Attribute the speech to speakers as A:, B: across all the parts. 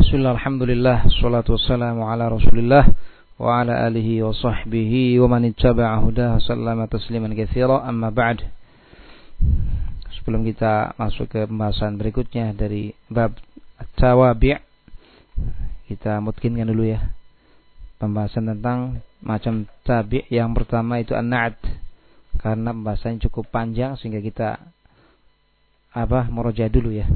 A: Bismillah, alhamdulillah, salatu wassalamu ala rasulillah wa ala alihi wa sahbihi wa man ittaba'a hudahu sallama tasliman katsira, amma ba'd. Sebelum kita masuk ke pembahasan berikutnya dari bab at-tawabi', kita mutkinkan dulu ya pembahasan tentang macam tabi'. Yang pertama itu an-na'at, karena pembahasannya cukup panjang sehingga kita murojaah dulu ya.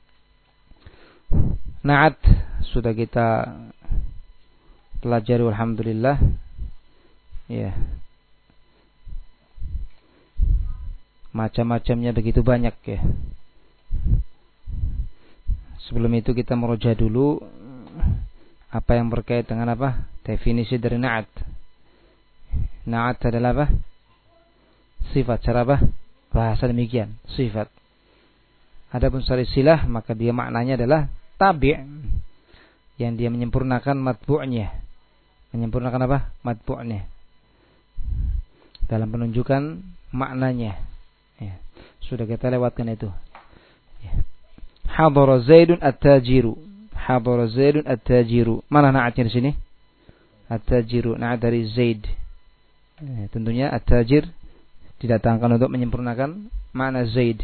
A: Na'at sudah kita pelajari alhamdulillah ya. Macam-macamnya begitu banyak ya. Sebelum itu kita merujuk dulu apa yang berkait dengan definisi dari na'at. Na'at adalah sifat. Cara bahasa demikian, sifat. Adapun secara istilah maka dia maknanya adalah tabi' yang dia menyempurnakan matbu'nya. Menyempurnakan matbu'nya dalam penunjukan maknanya ya. Sudah kita lewatkan itu ya. Hadara Zaidun at-tajiru. Hadara Zaidun at-tajiru. Mana na'atnya di sini? At-tajiru, na'at dari Zaid ya. Tentunya at-tajir didatangkan untuk menyempurnakan makna Zaid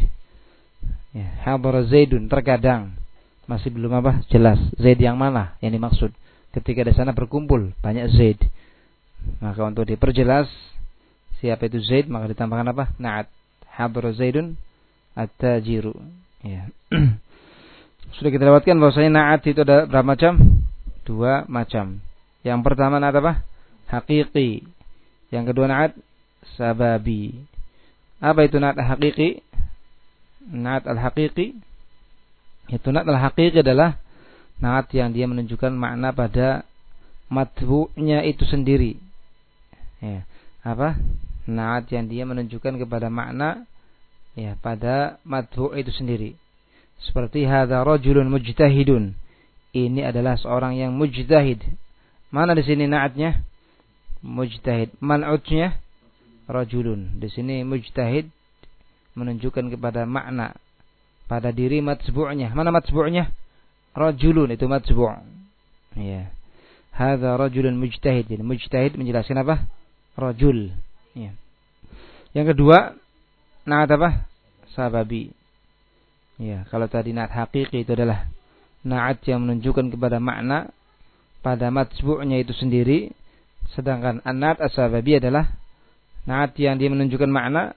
A: ya. Hadara Zaidun, terkadang masih belum jelas Zaid yang mana yang dimaksud. Ketika di sana berkumpul banyak Zaid, maka untuk diperjelas siapa itu Zaid maka ditambahkan na'at. Hadara Zaidun at-tajiru ya. Sudah kita lewatkan bahwasanya na'at itu ada berapa macam? Dua macam. Yang pertama na'at haqiqi. Yang kedua na'at sababi. Apa itu na'at haqiqi? Na'at al-haqiqi itu na'at al-haqiqi adalah na'at yang dia menunjukkan makna pada matbu'nya itu sendiri ya. Na'at yang dia menunjukkan kepada makna ya pada matbu' itu sendiri. Seperti hadza rajulun mujtahidun, ini adalah seorang yang mujtahid. Mana di sini na'atnya? Mujtahid. Man'utnya rajulun. Di sini mujtahid menunjukkan kepada makna pada diri matbu'nya. Mana matbu'nya? Rajulun, itu matbu'. Ya. Hadza rajulun mujtahid. Mujtahid menjelaskan rajul. Ya. Yang kedua, na'at sababi. Ya, kalau tadi na'at haqiqi itu adalah na'at yang menunjukkan kepada makna pada matbu'nya itu sendiri, sedangkan an-na'at as-sababi adalah na'at yang dia menunjukkan makna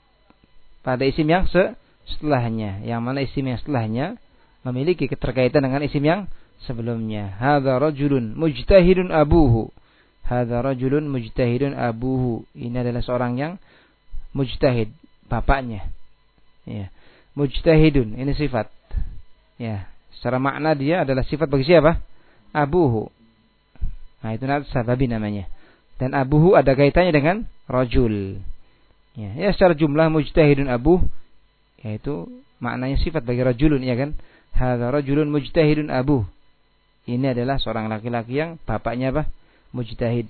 A: pada isim yang setelahnya, yang mana isim yang setelahnya memiliki keterkaitan dengan isim yang sebelumnya. Hadza rajulun mujtahidun abuhu. Hadza rajulun mujtahidun abuhu. Ini adalah seorang yang mujtahid, bapaknya. Ya. Mujtahidun ini sifat. Ya, secara makna dia adalah sifat bagi siapa? Abuhu. Nah, itu na'at sababi namanya. Dan abuhu ada kaitannya dengan rajul. Ya, secara jumlah mujtahidun abuh yaitu maknanya sifat bagi rajulun, ya kan? Hadza rajulun mujtahidun abuh. Ini adalah seorang laki-laki yang bapaknya mujtahid.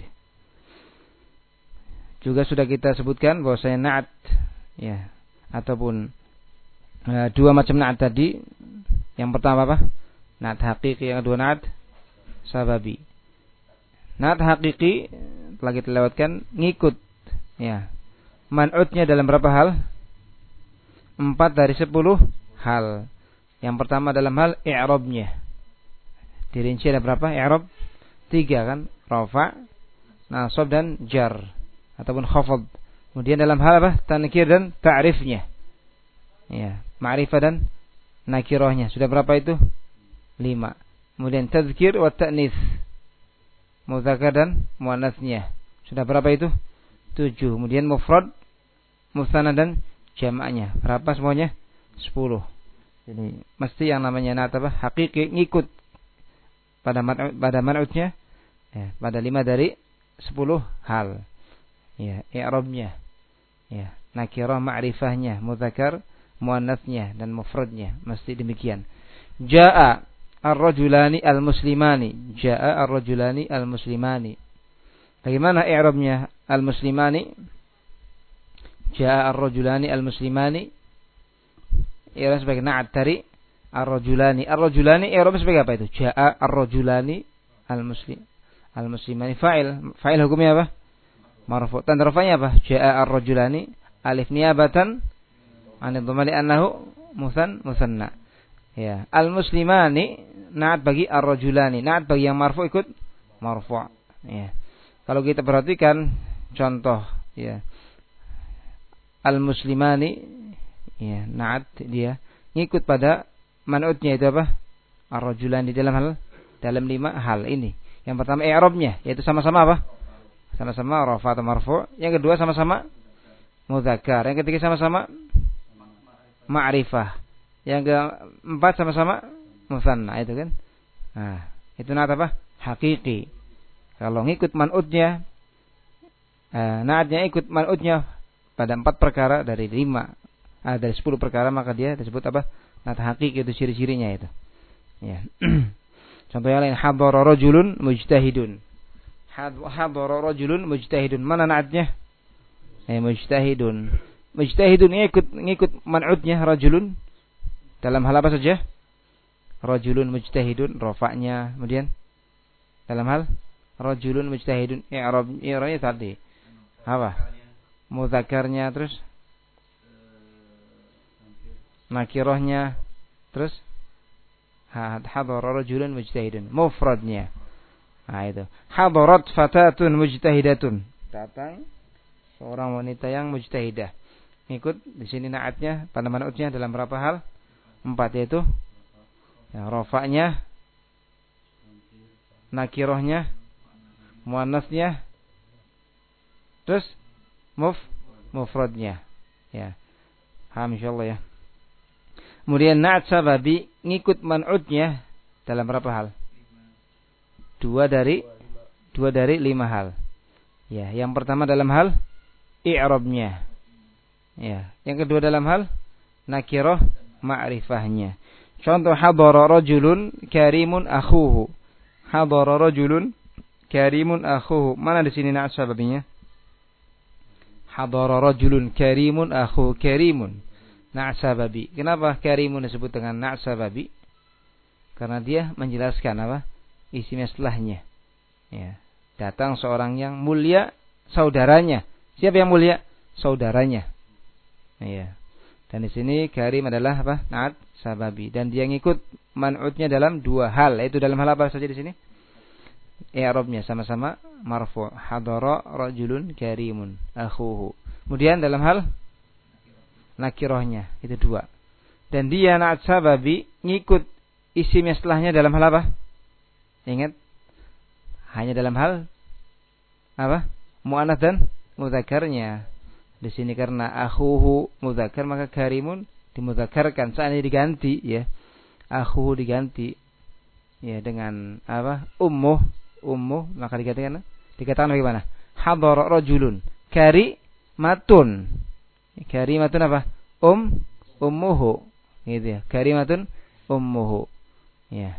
A: Juga sudah kita sebutkan bahwasanya na'at ya ataupun dua macam na'at tadi. Yang pertama na'at haqiqi, yang kedua na'at sababi. Na'at haqiqi telah kita lewatkan, ngikut ya. Man'utnya dalam berapa hal? 4 dari 10 hal. Yang pertama dalam hal i'rabnya. Dirinci ada berapa i'rab? 3 kan? Rafa, nasab dan jar ataupun khafad. Kemudian dalam hal tankir dan ta'rifnya. Ya, ma'rifah dan nakirahnya. Sudah berapa itu? 5. Kemudian tadzkir wa ta'nits. Mudzakkar dan muannats-nya. Sudah berapa itu? 7. Kemudian mufrad, musanna dan jamaknya. Berapa semuanya? 10. Jadi mesti yang namanya na'at haqiqi ngikut pada man'utnya ya, pada 5 dari 10 hal. Ya, i'rabnya. Ya, nakirah, ma'rifahnya, mudzakkar, muannatsnya dan mufradnya. Mesti demikian. Jaa'a ar-rajulani al-muslimani. Jaa'a ar-rajulani al-muslimani. Bagaimana i'rabnya al-muslimani? Jaa'a ar-rajulani al-muslimani. Ia sebagai na'at dari ar-rajulani. Ar-rajulani i'rab sebagai apa itu? Jaa ar-rajulani al-muslimani fa'il. Fa'il hukumnya apa? Marfu'. Tanda rafa'nya apa? Jaa ar-rajulani alif niyabatan 'an dhamma annahu musanna. Ya, al-muslimani na'at bagi ar-rajulani. Na'at bagi yang marfu' ikut marfu'. Ya. Kalau kita perhatikan contoh ya. Al-muslimani ya, na'at dia ngikut pada man'utnya itu apa? Ar-rajulani dalam 5 hal ini. Yang pertama i'rabnya yaitu sama-sama apa? Sama-sama rafa atau marfu'. Yang kedua sama-sama mudzakkar. Yang ketiga sama-sama ma'rifah. Yang keempat sama-sama musanna itu kan. Nah, itu na'at apa? Hakiki. Kalau ngikut man'utnya na'atnya ikut man'utnya pada 4 perkara dari 10 perkara maka dia disebut apa? Na'at hakiki, itu ciri-cirinya itu. Ya. Contohnya lain hadara rajulun mujtahidun. Hadara rajulun mujtahidun. Mana na'atnya? Mujtahidun. Mujtahidun ngikut man'utnya rajulun dalam hal apa saja? Rajulun mujtahidun rafa'nya, kemudian dalam hal rajulun mujtahidun i'rabnya tadi apa? Mudzakarnya, terus nakirahnya, terus hadara rajulun mujtahidun mufradnya. Nah itu. Hadarat fatatun mujtahidatun. Datang seorang wanita yang mujtahidah. Ngikut di sini na'atnya pada man'utnya dalam berapa hal? 4 yaitu ya, rafa'nya, nakirahnya, muannasnya, terus mufradnya. Ya. Paham insyaallah ya. Kemudian na'at sababi ngikut man'utnya dalam berapa hal? 2 dari 5 hal. Ya, yang pertama dalam hal i'rabnya. Ya, yang kedua dalam hal nakirah ma'rifahnya. Contoh hadara rajulun karimun akhuhu. Hadara rajulun karimun akhuhu. Mana di sini na'at sababinya? Hadara rajulun karimun akhuhu. Karimun na'at sababi. Kenapa karimun disebut dengan na'at sababi? Karena dia menjelaskan apa? Isim setelahnya. Ya. Datang seorang yang mulia, saudaranya. Siapa yang mulia? Saudaranya. Ya. Dan di sini karim adalah apa? Na'at sababi. Dan dia ngikut man'utnya dalam 2 hal. Itu dalam hal apa saja di sini? I'rabnya sama-sama marfu'. Hadara rajulun karimun akhuhu. Kemudian dalam hal nakirahnya itu 2. Dan dia na'at sababi ngikut isim setelahnya dalam hal apa? Ingat, hanya dalam hal apa? Muannats dan mudzakarnya. Di sini karena akhuhu mudzakkar maka karimun dimudzakarkan. Seandainya diganti ya, akhuhu diganti ya dengan apa? Ummu maka dikatakan bagaimana? Hadara rajulun karimatun. Karimatun apa? Ummuhu. Gitu ya. Karimatun ummuhu. Ya.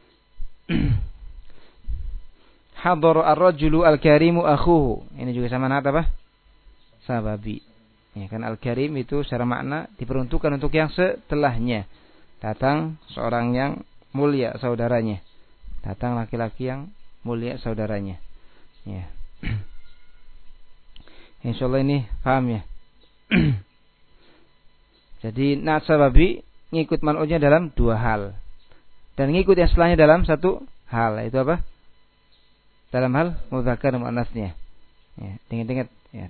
A: Hadara ar-rajulu al-karimu akhuhu. Ini juga sama na'at apa? Sababi. Ya, kan al-karim itu secara makna diperuntukkan untuk yang setelahnya. Datang seorang yang mulia saudaranya. Datang laki-laki yang mulia saudaranya. Ya. Insyaallah ini paham ya. Jadi na'at sababi ngikut man'utnya dalam 2 hal. Dan ngikut yang setelahnya dalam 1 hal. Itu apa? Dalam hal mudzakkar dan muannasnya. Ya, ingat-ingat ya.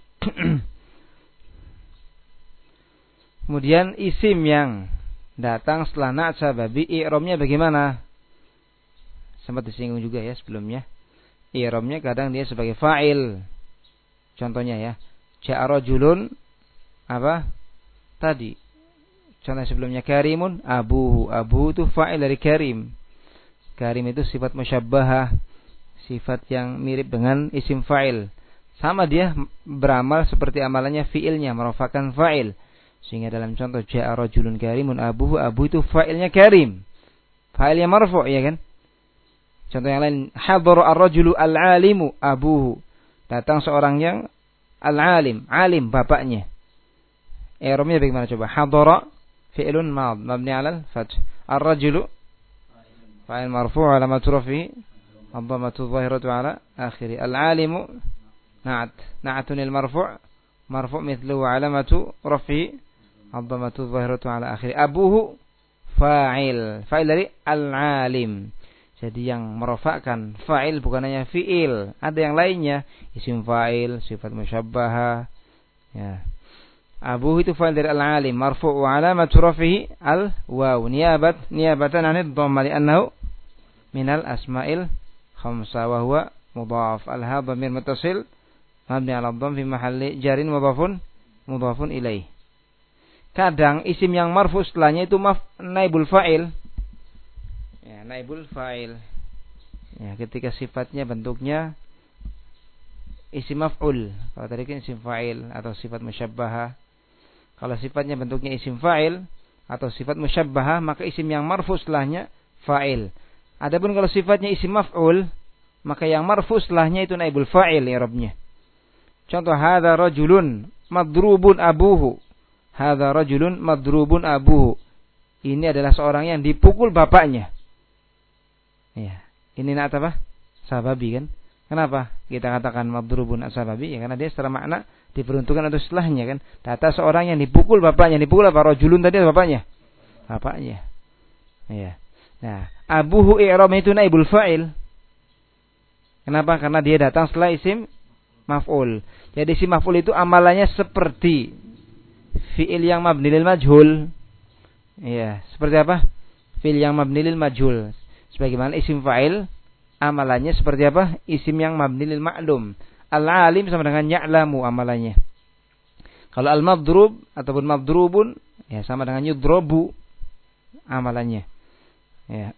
A: Kemudian isim yang datang setelah na'at sababi i'rabnya bagaimana? Sempat disinggung juga ya sebelumnya. I'rabnya kadang dia sebagai fa'il. Contohnya ya, ja'a rajulun apa? Tadi. Contoh sebelumnya karimun abuhu. Abuhu itu fa'il dari karim. Karim itu sifat musyabbahah, sifat yang mirip dengan isim fa'il. Sama dia beramal seperti amalannya fi'ilnya, merupakan fa'il. Sehingga dalam contoh ja'a rajulun karimun abuhu, abu itu fa'ilnya karim. Fa'ilnya marfu' ya kan? Contoh yang lain, hadara ar-rajulu al-alimu abuhu. Datang seorang yang al-alim, alim bapaknya. I'rabnya bagaimana coba? Hadara fi'lun mad mabni 'alal fath. Ar-rajulu fa'il marfu' alamat rafihi ad-dhammatu adh-dhahiratu ala akhiri. Al-alimu na'atun al-marfu' marfu' mithluhu alamatu rafihi ad-dhammatu adh-dhahiratu ala akhiri. Abuhu fa'il dari al-alim. Jadi yang merofakkan fa'il bukan hanya fi'il, ada yang lainnya, isim fa'il, sifat musyabbahah. Ya. Abuhu itu fa'il dari al-alim, marfu' wa alamatu rafihi al-waw niyabatan 'anid dhamma li'annahu minal asma'il khamsa wa huwa mudhaf. Al-ha dhamir muttasil mabni 'ala dhamm fi mahalli jarin mudhafun ilaih. Kadang isim yang marfu setelahnya itu naibul fa'il. Ya, naibul fa'il. Ya, ketika sifatnya bentuknya isim maf'ul. Kalau tadi kan isim fa'il atau sifat musyabbahah. Kalau sifatnya bentuknya isim fa'il atau sifat musyabbahah, maka isim yang marfu setelahnya fa'il. Adapun kalau sifatnya isim maf'ul, maka yang marfu setelahnya itu naibul fa'il i'rabnya. Contoh, hadza rajulun madrubun abuhu. Hadza rajulun madrubun abuhu. Ini adalah seorang yang dipukul bapaknya. Ya, ini na'at apa? Sababi kan? Kenapa kita katakan madrubun sababi? Ya karena dia secara makna diperuntukkan untuk setelahnya kan. Data seorang yang dipukul bapaknya, dipukul apa? Rajulun tadi bapaknya. Bapaknya. Ya. Nah, abuhu i'rab itu naibul fa'il. Kenapa? Karena dia datang setelah isim maf'ul. Jadi isim maf'ul itu amalannya seperti fi'il yang mabni lil majhul. Ya, seperti apa? Fi'il yang mabni lil majhul. Sebagaimana isim fa'il amalannya seperti apa? Isim yang mabni lil ma'lum. Al-alim sama dengan ya'lamu amalannya. Kalau al-madrub ataupun madrubun ya sama dengan yudrobu amalannya. Ya.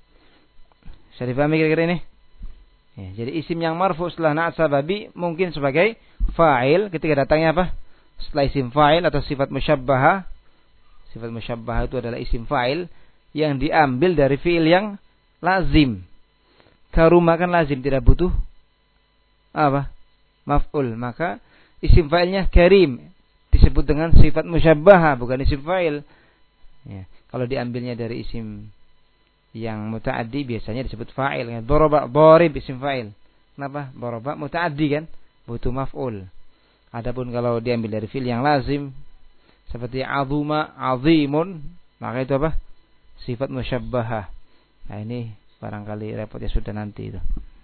A: Bisa dipahami kira-kira ini? Ya, jadi isim yang marfu setelah na'at sababi mungkin sebagai fa'il ketika datangnya apa? Setelah isim fa'il atau sifat musyabbahah. Sifat musyabbahah itu adalah isim fa'il yang diambil dari fi'il yang lazim. Karuma kan lazim, tidak butuh apa? Maf'ul. Maka isim fa'ilnya karim disebut dengan sifat musyabbahah, bukan isim fa'il. Ya. Kalau diambilnya dari isim yang muta'addi biasanya disebut fa'il. Daraba, darib isim fa'il. Kenapa? Daraba muta'addi kan, butuh maf'ul. Adapun kalau diambil dari fi'il yang lazim seperti azuma, azimun, maka itu apa? Sifat musyabbahah. Nah, ini barangkali repotnya sudah nanti itu.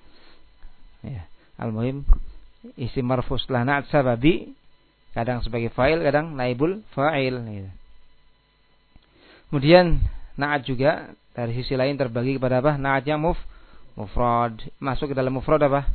A: Ya, al-muhim isim marfu setelah na'at sababi kadang sebagai fa'il, kadang naibul fa'il gitu. Kemudian na'at juga dari sisi lain terbagi kepada apa? Na'at yang mufrad. Masuk ke dalam mufrad apa?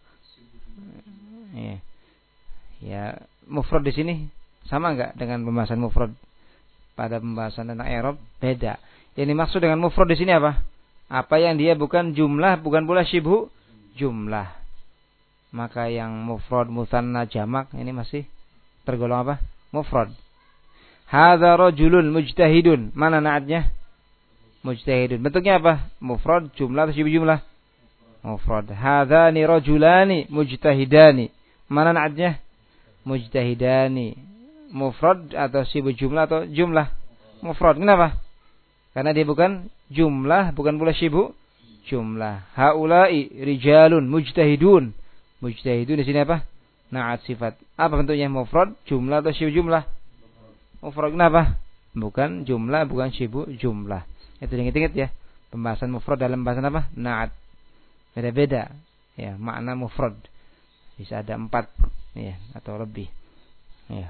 A: Ya. Ya, mufrad di sini sama enggak dengan pembahasan mufrad pada pembahasan tentang i'rab? Beda. Yang dimaksud dengan mufrad di sini apa? Apa yang dia bukan jumlah, bukan pula syibhu jumlah. Maka yang mufrad, mutsanna, jamak ini masih tergolong apa? Mufrad. Hadza rajulun mujtahidun. Mana na'atnya? Mujtahidun. Bentuknya apa? Mufrad, jumlah atau syibhu jumlah? Mufrad. Hadzani rajulani mujtahidani. Mana na'atnya? Mujtahidani. Mufrad atau syibhu jumlah atau jumlah? Mufrad. Kenapa? Karena dia bukan jumlah, bukan pula syibhu jumlah. Haula'i rijalun mujtahidun. Mujtahidun di sini apa? Na'at sifat. Apa bentuknya? Mufrad, jumlah atau syibhu jumlah? Mufrad. Kenapa? Bukan jumlah, bukan syibhu jumlah. Itu ingat-ingat ya. Pembahasan mufrad dalam bahasan apa? Na'at. Beda-beda. Ya, makna mufrad. Bisa ada 4 ya atau lebih. Ya.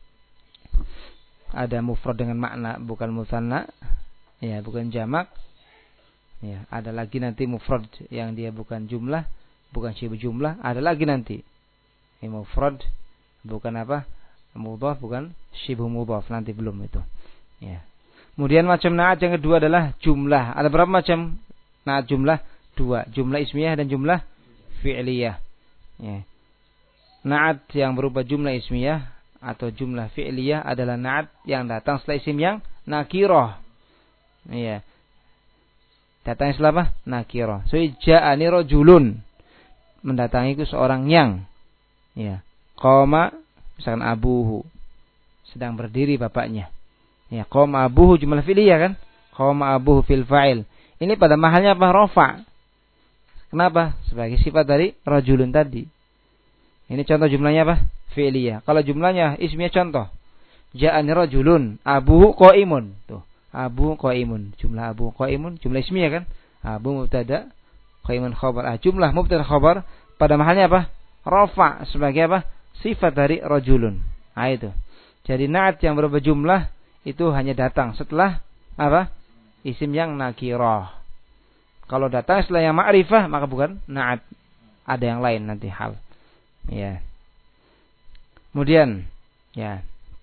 A: Ada mufrad dengan makna bukan mutsanna. Ya, bukan jamak. Ya, ada lagi nanti mufrad yang dia bukan jumlah, bukan syibhu jumlah, ada lagi nanti. Ini mufrad bukan apa? Mudhaf, bukan syibhu mudhaf, nanti belum itu. Ya. Kemudian macam na'at yang kedua adalah jumlah. Ada berapa macam na'at jumlah? 2, jumlah ismiyah dan jumlah fi'liyah. Ya. Na'at yang berupa jumlah ismiyah atau jumlah fi'liyah adalah na'at yang datang setelah isim yang nakirah. Iya. Datangnya setelah apa? Nakirah. So, ja'ani rajulun. Mendatangiku seorang yang. Ya. Qama, misalkan abuhu. Sedang berdiri bapaknya. Ya, qama abuhu jumlah fi'liyah kan? Qama abuhu fil fa'il. Ini pada mahalnya apa? Rafa. Kenapa? Sebagai sifat dari rajulun tadi. Ini contoh jumlahnya apa? Fi'liyah. Kalau jumlahnya ismiyah contoh. Ja'ani rajulun abuhu qa'imun. Tuh, abu qa'imun. Jumlah abu qa'imun, jumlah ismiyah kan? Abu mubtada, qa'imun khabar. Jumlah mubtada khabar pada mahalnya apa? Rafa sebagai apa? Sifat dari rajulun. Itu. Jadi na'at yang berubah jumlah itu hanya datang setelah apa? Isim yang nakirah. Kalau datang setelah yang ma'rifah maka bukan na'at. Ada yang lain nanti hal. Ya. Kemudian ya.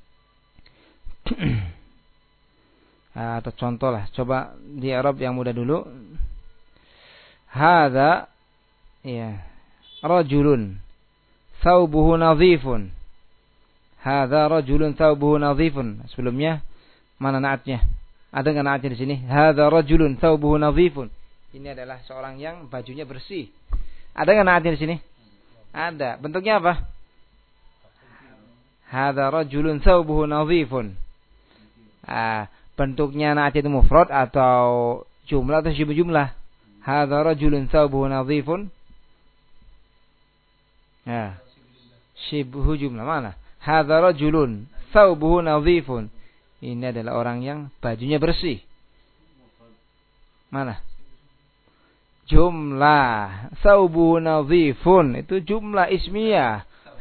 A: Atau contoh lah, coba di Arab yang mudah dulu. Hadza ya rajulun thawbuhu nadhifun. Hadza rajulun thawbuhu nadhifun. Sebelumnya mana naatnya? Ada enggak naatnya di sini? Hadza rajulun thawbuhu nadhifun. Ini adalah seorang yang bajunya bersih. Ada enggak naatnya di sini? Ada. Bentuknya apa? Hadza rajulun thawbuhu nadhifun. Bentuknya naat itu mufrad atau jumlah atau syibhu jumlah? Hadza rajulun thawbuhu nadhifun. Ya. Syibhu jumlah mana? Hadza rajulun thawbuhu nadhifun. Ini adalah orang yang bajunya bersih. Mana? Jumlah thawbuhu nadhifun itu jumlah ismiyah.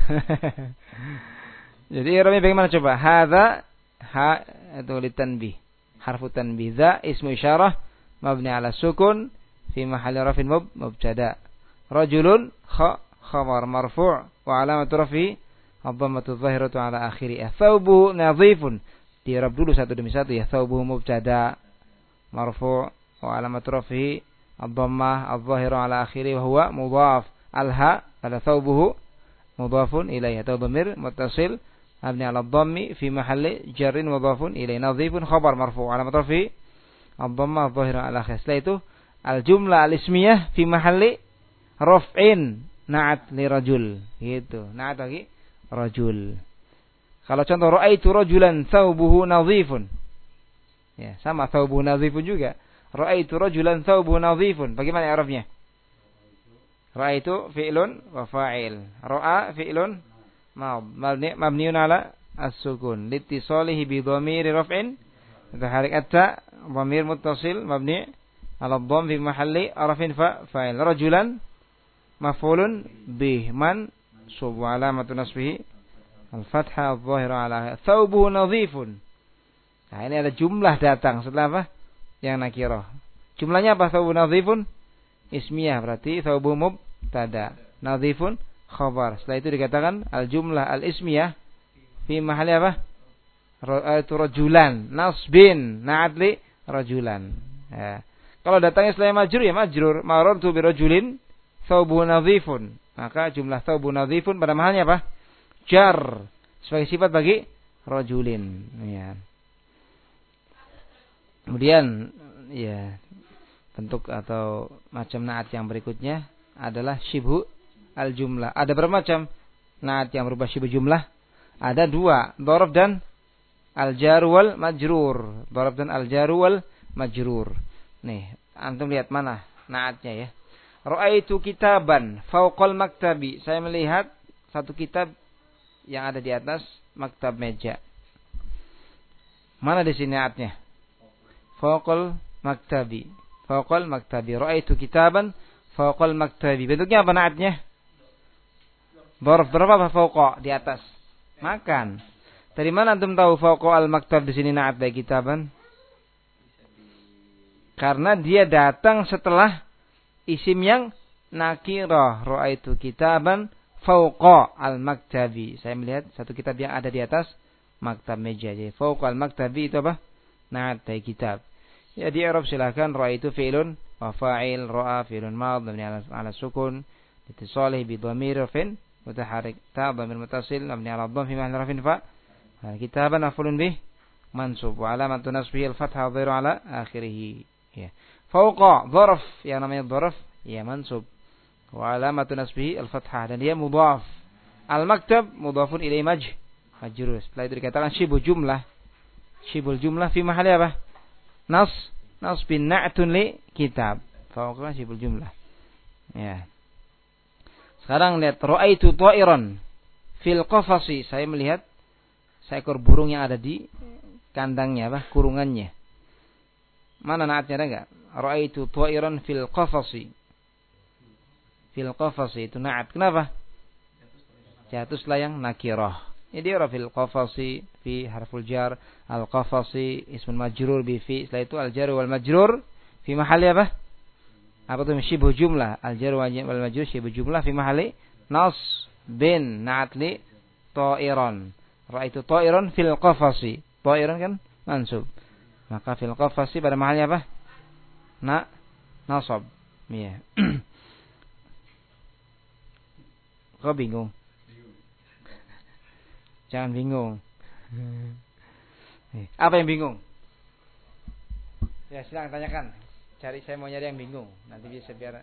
A: Jadi i'rabnya bagaimana coba? Hadza ha itu litanbih. Harfu tanbih. Za ismu isyarah mabni ala sukun fi mahalli rafin mubtada. Rajulun khabar marfu' wa alamatu rafi ad-dhammatu adh-dhahiratu ala akhirih. Thawbuhu nadhifun. Di-i'rab dulu satu demi satu ya. Thawbuhu mubtada marfu' wa alamatu rafi ad-dhammah adh-dhahiru ala akhirih wa huwa mudhaf. Al-ha pada thawbuhu mudhafun ilayhi atau dhamir muttasil mabni ala dhammi fi mahalli jarrin mudhafun ilayhi. Nadhifun khabar marfu' alamat rafi ad-dhammah adh-dhahiru ala akhirih. Setelah itu al-jumlah al-ismiyah fi mahalli raf'in na'at li rajul. Gitu. Na'at lagi rajul. Kalau contoh ra'aitu rajulan thawbuhu nadhifun. Ya, sama thawbuhu nadhifun juga. Ra'aitu rajulan thawbuhu nadhifun. Bagaimana i'rabnya? Ra'aitu fi'lun wa fa'il. Ra'a fi'lun mabniun ala as-sukun. Litisalihi bi dhamiri raf'in. Taharik atta dhamir muttasil mabni ala dhamm fi mahalli raf'in fa'il. Rajulan maf'ulun bih man sub wa alamatu nasbihi al-fathah adh-dhahira ala thawbuhu nadhifun. Nah, ini ada jumlah datang setelah apa? Yang nakirah. Jumlahnya apa? Thawbuhu nadhifun ismiyah berarti thawbuhu mubtada. Nadhifun khabar. Setelah itu dikatakan al-jumlah al-ismiyah fi mahalli apa? Rajulan nasbin na'at li rajulan. Ya. Kalau datangnya setelah majrur ya majrur. Marartu bi rajulin thawbuhu nadhifun. Maka jumlah thawbuhu nadhifun pada mahalnya apa? Jar sebagai sifat bagi rajulin. Ya. Kemudian ya bentuk atau macam naat yang berikutnya adalah syibhu al-jumlah. Ada berapa macam naat yang berubah syibhu jumlah? Ada dua, dharaf dan al-jar wal majrur. Dharaf dan al-jar wal majrur. Nih, antum lihat mana naatnya ya. Ra'aitu kitaban fawqal maktabi. Saya melihat satu kitab yang ada di atas maktab meja. Mana di sini naatnya? Fawqal maktabi. Fawqal maktabi. Ra'aitu kitaban fawqal maktabi. Bentuknya apa naatnya? Dharaf berapa fawqa di atas? Makan. Dari mana antum tahu fawqa al-maktab di sini naat dari kitaban? Karena dia datang setelah isim yang nakirah. Ra'aitu kitaban fawqa al-maktabi. Saya melihat satu kitab yang ada di atas maktab meja. Jadi fawqa al-maktabi itu apa? Naat dari kitab. Ya di Arab silakan ra'aitu fi'lun wa fa'il ra'a fi'lun madh mabni ala sukun litisalihi bi dhamir rafin mutaharrik ta dhamir muttasil mabni ala dhamm fi mahalli rafin fa. Kitaban maf'ulun bih mansub wa alamatu nasbihi al-fathah dhairu ala akhirih. Ya. Fawqa dharaf yang namanya dharaf ya mansub wa alamatu nasbihi al-fathah dan dia mudhaf. Al-maktab mudhafun ilaihi majrur. Setelah itu dikatakan syibhu jumlah. Syibhul jumlah fi mahalli apa? nasbin na'tun li kitab. Fawqa sibul jumlah. Ya. Sekarang lihat ra'aitu ta'iran fil qafasi. Saya melihat seekor burung yang ada di kandangnya, kurungannya. Mana naatnya ada enggak? Ra'aitu ta'iran fil qafasi. Fil qafasi itu naat. Kenapa? Jatus layang nakirah. Ini dia fil qafasi fi harful jar, al qafasi ismun majrur bi fi. Setelah itu al jar wal majrur fi mahalli apa? Apa itu syibhu jumlah? Al jar wal majrur syibhu jumlah fi mahalli nas bin naat li ta'iran. Ra'aitu ta'iran fil qafasi. Ta'iran kan mansub. Maka fil qafasi pada mahalnya apa? Nasab. Iya. Kau bingung? Jangan bingung. Apa yang bingung? Ya silakan tanyakan. Saya mau nyari yang bingung. Nanti bisa biar.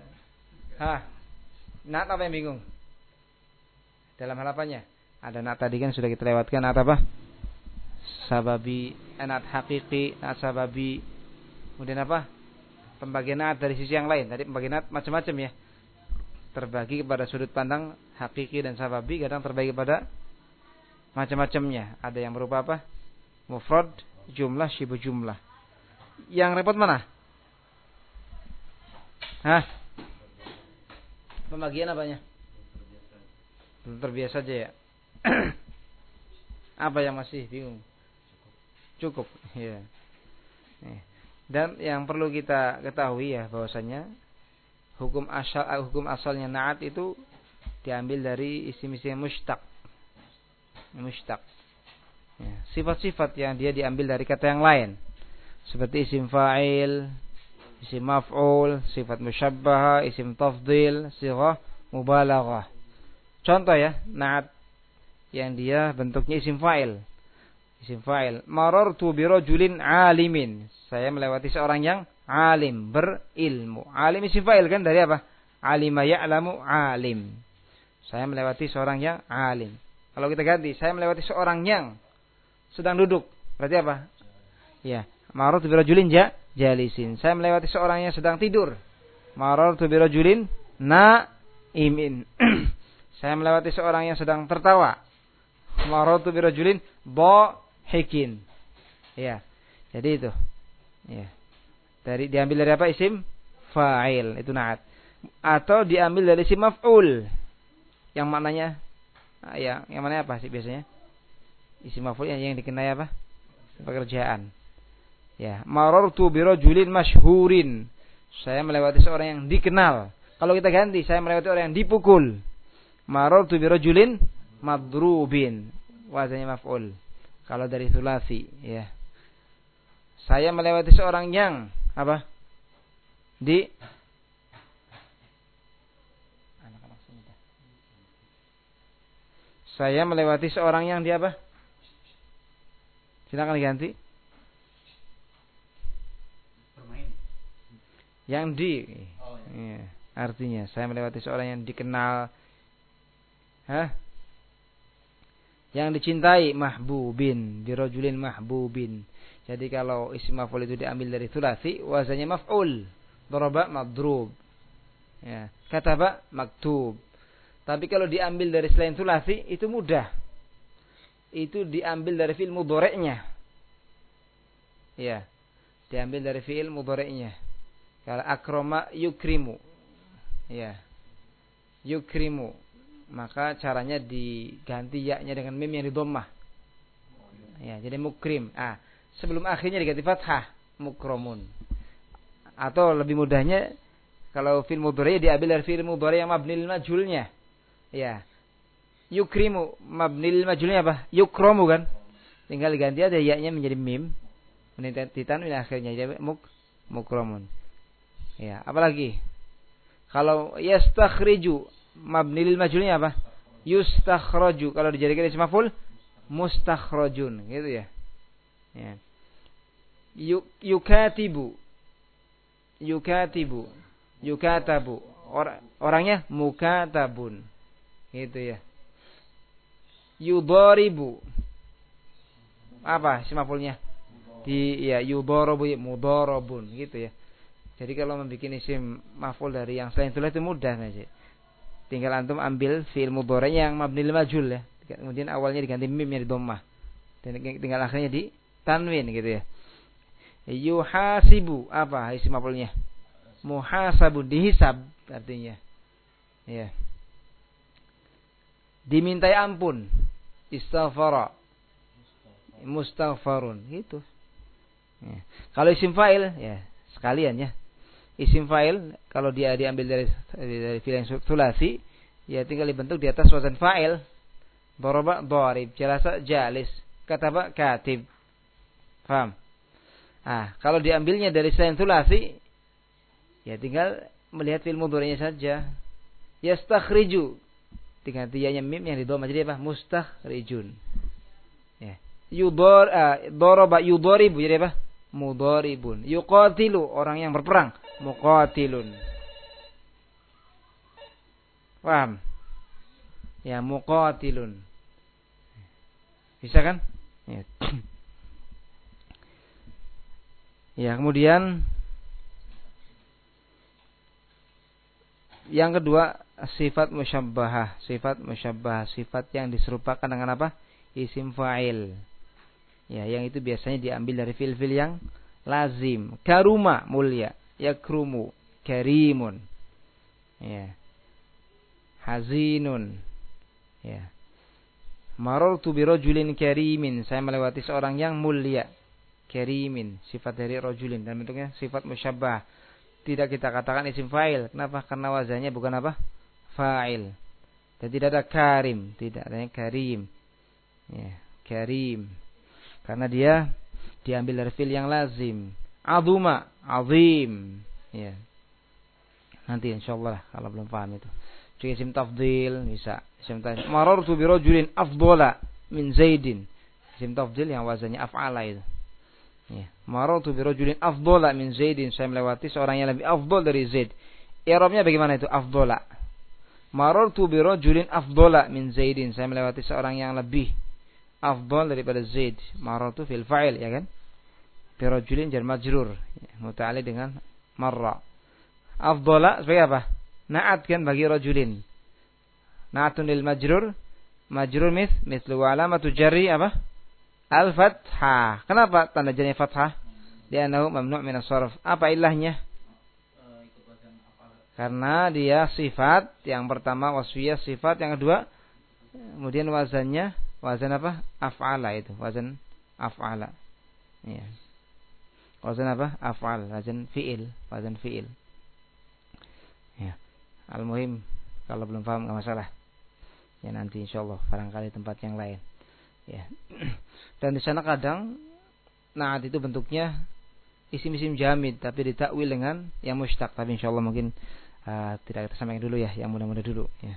A: Nat apa yang bingung? Dalam hal apanya? Ada nat tadi kan sudah kita lewatkan. Nat apa? Sababi, nat hakiki, nat sababi. Kemudian apa? Pembagian nat dari sisi yang lain. Tadi pembagian nat macam-macam ya. Terbagi kepada sudut pandang hakiki dan sababi. Kadang terbagi pada macam-macamnya. Ada yang berupa apa? Mufrad, jumlah, syibhu jumlah. Yang repot mana? Pembagian apanya? Belum terbiasa aja ya. Apa yang masih bingung? Cukup. Ya. Dan yang perlu kita ketahui ya bahwasanya hukum asalnya naat itu diambil dari isim-isim mushtaq. Ya. Sifat-sifat yang dia diambil dari kata yang lain. Seperti isim fa'il, isim maf'ul, sifat musyabbahah, isim tafdil, sighah mubalaghah. Contoh ya, naat yang dia bentuknya isim fa'il. Isim fa'il. Marartu bi rajulin 'alimin. Saya melewati seorang yang alim, berilmu. Alim isim fa'il kan dari apa? Alima ya'lamu 'alim. Saya melewati seorang yang alim. Kalau kita ganti, saya melewati seorang yang sedang duduk. Berarti apa? Ya, marartu bi rajulin jalisin. Saya melewati seorang yang sedang tidur. Marartu bi rajulin na'imin. Saya melewati seorang yang sedang tertawa. Marartu bi rajulin dhahikin. Ya. Jadi itu. Ya. Diambil dari apa? Isim fa'il, itu naat. Atau diambil dari isim maf'ul. Yang maknanya yang mana apa sih biasanya? Isim maf'ul yang dikenai apa? Pekerjaan. Ya, marartu bi rajulin masyhurin. Saya melewati seorang yang dikenal. Kalau kita ganti, saya melewati orang yang dipukul. Marartu bi rajulin madrubin. Wazannya maf'ul. Kalau dari tsulasi, ya. Saya melewati seorang yang apa? Saya melewati seorang yang di apa? Silakan diganti. Yang di. Ya, artinya saya melewati seorang yang dikenal. Yang dicintai, mahbubin, birajulin mahbubin. Jadi kalau isim maf'ul itu diambil dari tsulasi, wazannya maf'ul. Daraba madrub. Ya, kataba maktub. Tapi kalau diambil dari selain tsulasi itu mudah. Itu diambil dari fi'il mudhari'nya. Ya. Diambil dari fi'il mudhari'nya. Kalau akrama yukrimu. Ya. Yukrimu. Maka caranya diganti ya-nya dengan mim yang didhammah. Ya, jadi mukrim. Sebelum akhirnya diganti fathah, mukramun. Atau lebih mudahnya kalau fi'il mudhari' diambil dari fi'il mudhari' yang mabni lil majhulnya. Ya. Yukrimu, mabni lil majhulnya apa? Yukramu kan? Tinggal diganti aja ya-nya menjadi mim. Ditanwin akhirnya jadi mukramun. Ya, apalagi kalau yastakhriju, mabni lil majhulnya apa? Yustakhraju. Kalau dijadikan isim maf'ul, mustakhrajun, gitu ya. Ya. Yukatibu. Yukatabu. Orangnya mukatabun. Gitu ya. Yudharibu. Apa isim maf'ulnya? Yudharabu mudharabun gitu ya. Jadi kalau membuat isim maf'ul dari yang selain itulah itu mudah saja. Tinggal antum ambil fi'il mudhari' yang mabni lil majhul ya. Kemudian awalnya diganti mim yang di dhammah. Dan tinggal akhirnya di tanwin gitu ya. Yuhasibu apa isim maf'ulnya? Muhasabun, dihisab artinya. Ya. Dimintai ampun. Istaghfara. Mustaghfarun gitu. Ya. Kalau isim fa'il ya sekalian ya. Isim fa'il kalau dia diambil dari fi'il sulasi ya tinggal dibentuk di atas wazan fa'il. Daraba dharib, jalasa jalis, kataba katib. Paham? Kalau diambilnya dari fi'il sulasi ya tinggal melihat fi'il mudhari'nya saja. Yastakhriju. Tinggal tianya mim yang di dhamma jadi apa? Mustakhrijun. Ya. Daraba yudharibu jadi apa? Mudharibun. Yuqatilu orang yang berperang, muqatilun. Paham? Ya, muqatilun. Bisa kan? Ya. Ya, kemudian yang kedua sifat musyabbahah. Sifat musyabbahah, sifat yang diserupakan dengan apa? Isim fa'il. Ya, yang itu biasanya diambil dari fil-fil yang lazim. Karuma mulia, yakrumu, karimun. Ya. Hazinun. Ya. Marartu bi rajulin karimin, saya melewati seorang yang mulia. Karimin, sifat dari rajulin dan bentuknya sifat musyabbah. Tidak kita katakan isim fa'il. Kenapa? Karena wazannya bukan apa? Fa'il. Dan tidak ada karim, tidak ada karim. Ya, karim. Karena dia diambil dari fi'il yang lazim. Azuma, azim. Ya. Nanti insyaallah kalau belum paham itu. Juga isim tafdhil bisa. Isim tafdhil. Marartu bi rajulin afdhala min Zaidin. Isim tafdhil yang wazannya af'ala itu. Ya. Marartu bi rajulin afdhala min Zaidin. Saya melewati seorang yang lebih afdhal dari Zaid. I'rabnya bagaimana itu? Afdhala. Marartu bi rajulin afdhala min Zaidin. Saya melewati seorang yang lebih afdal daripada Zaid. Marartu fil fa'il ya kan? Bi rajulin jar majrur, muta'alliq dengan marra. Afdala sebagai apa? Na'at kan bagi rajulin. Na'atun lil majrur, majrur mislu wa alamatu jarri apa? Al fathah. Kenapa tanda jarnya fathah? Li'annahu mamnu' min as-sarf. Apa ilahnya? Karena dia sifat yang pertama wasfiyah sifat, yang kedua kemudian wazannya wazan apa? Af'ala itu, wazan af'ala. Ya. Wazan apa? Af'al, wazan fi'il, wazan fi'il. Ya. Al-muhim kalau belum paham enggak masalah. Ya nanti insyaallah barangkali tempat yang lain. Ya. Dan di sana kadang na'at itu bentuknya isim-isim jamid tapi ditakwil dengan yang mushtaq, tapi insyaallah mungkin tidak kita sampaikan dulu ya, yang mudah-mudah dulu ya.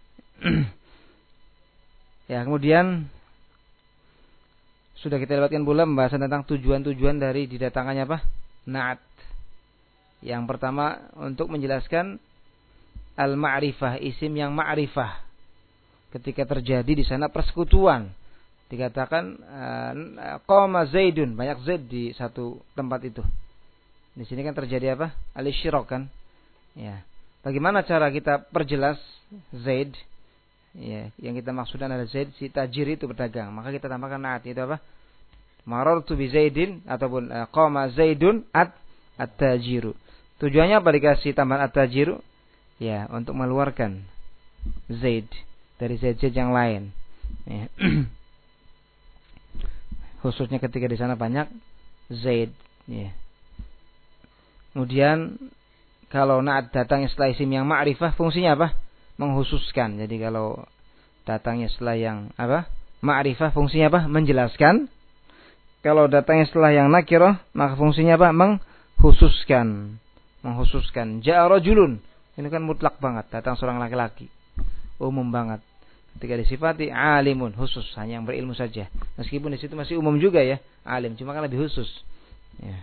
A: Ya, kemudian sudah kita lewatkan pula pembahasan tentang tujuan-tujuan dari didatangkannya apa? Na'at. Yang pertama untuk menjelaskan al-ma'rifah, isim yang ma'rifah. Ketika terjadi di sana persekutuan, dikatakan qama Zaidun, banyak Zaid di satu tempat itu. Di sini kan terjadi apa? Al-isyrak kan? Ya. Bagaimana cara kita perjelas Zaid? Ya, yang kita maksudkan adalah Zaid si tajir itu berdagang, maka kita tambahkan na'at itu apa? Marartu bi Zaidin ataupun qama Zaidun at-tajiru. Tujuannya apa dikasih tambahan at-tajiru? Ya, untuk mengeluarkan Zaid dari Zaid yang lain. Ya. Khususnya ketika di sana banyak Zaid. Ya. Kemudian kalau na'at datangnya setelah isim yang ma'rifah, fungsinya apa? Menghususkan. Jadi kalau datangnya setelah yang apa? Ma'rifah, fungsinya apa? Menjelaskan. Kalau datangnya setelah yang nakirah, maka fungsinya apa? Menghususkan. Menghususkan. Ja'a rajulun. Ini kan mutlak banget, datang seorang laki-laki. Umum banget. Ketika disifati alimun, khusus, hanya yang berilmu saja. Meskipun di situ masih umum juga ya, alim, cuma kan lebih khusus. Ya.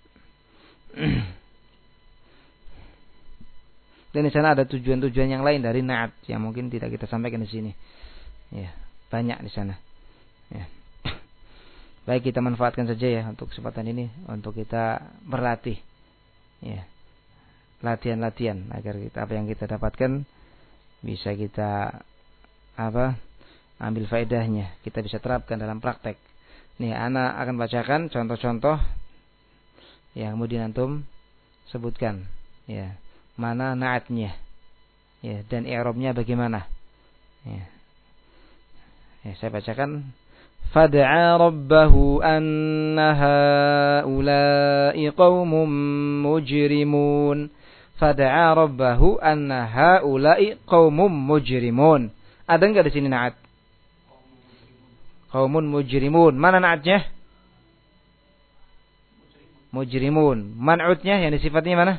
A: Dan di sana ada tujuan-tujuan yang lain dari na'at yang mungkin tidak kita sampaikan di sini. Ya, banyak di sana. Ya. Baik, kita manfaatkan saja ya untuk kesempatan ini untuk kita berlatih. Ya. Latihan-latihan agar kita apa yang kita dapatkan bisa kita ambil faedahnya, kita bisa terapkan dalam praktek. Nih, ana akan bacakan contoh-contoh yang kemudian antum sebutkan ya, mana naatnya ya, dan i'rabnya bagaimana ya. Saya bacakan. Fad'a rabbahu anna haula'i qaumun mujrimun. Fad'a rabbahu anna haula'i qaumun mujrimun. Ada enggak di sini naat? Qaumun mujrimun. Mana naatnya? Mujrimun. Man'utnya yang sifatnya mana?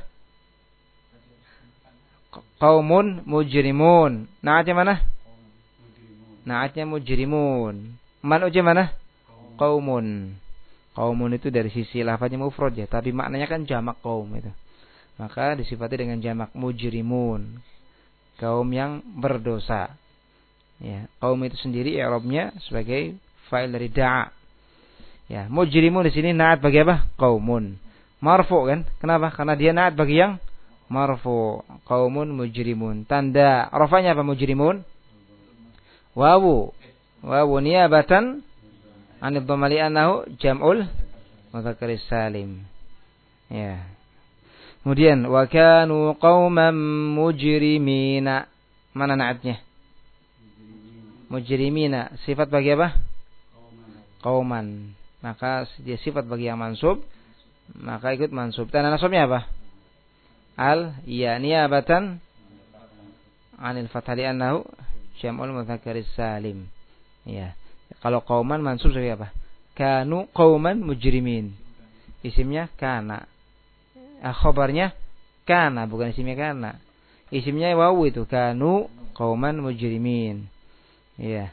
A: Qaumun mujrimun. Naatnya mana? Naatnya mujrimun. Man'utnya mana? Qaumun. Qaumun itu dari sisi lafaznya mufrad ya, tapi maknanya kan jamak qaum itu. Maka disifati dengan jamak mujrimun. Kaum yang berdosa. Ya, kaum itu sendiri i'rabnya sebagai fa'il dari da'a. Ya, mujrimun di sini naat bagi apa? Qaumun. Marfu kan? Kenapa? Karena dia naat bagi yang marfu. Qaumun mujrimun. Tanda rafanya apa mujrimun? Wawu. Wawu niyabatan 'anil dhamma li'annahu jam'ul mudzakkar salim. Ya. Kemudian wa kanu qauman mujrimina. Mana naatnya? Mujrimina. Sifat bagi apa? Qauman. Maka dia sifat bagi yang mansub, maka ikut mansub. Tanda nasabnya apa? Al ya niyabatan 'anil fathah li'annahu jam'ul mudzakkar salim. Ya. Kalau qauman mansub sebagai apa? Kanu qauman mujrimin. Isimnya kana. Khabarnya kana, bukan isimnya kana. Isimnya wawu itu kanu qauman mujrimin. Ya.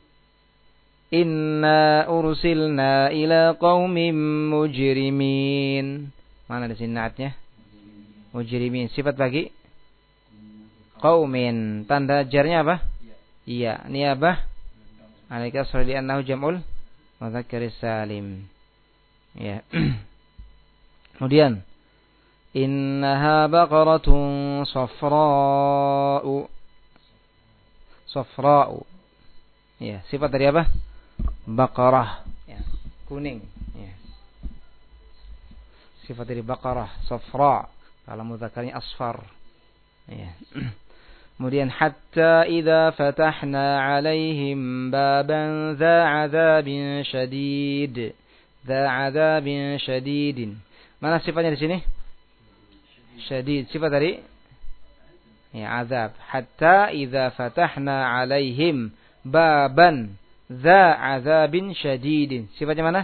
A: Inna ursilna ila qaumin mujrimin. Mana di sini naatnya? Mujrimin. Sifat bagi qaumin. Tanda jarnya apa? Iya. Niyabah alika asli annahu jam'ul mudzakkar salim. Ya. Kemudian innaha baqaratun safra'u. Safra'u. Ya, sifat dari apa? Baqarah. Ya, kuning. Ya. Sifat dari baqarah, safra. Kalau mudzakarnya asfar. Ya. Kemudian hatta idza fatahna 'alaihim baban dza 'adzabin syadid. Dza 'adzabin syadidin. Mana sifatnya di sini? Syadid. Sifat dari ya azab. Hatta idza fatahna 'alaihim baban dza 'adzabin syadidin. Sifatnya mana?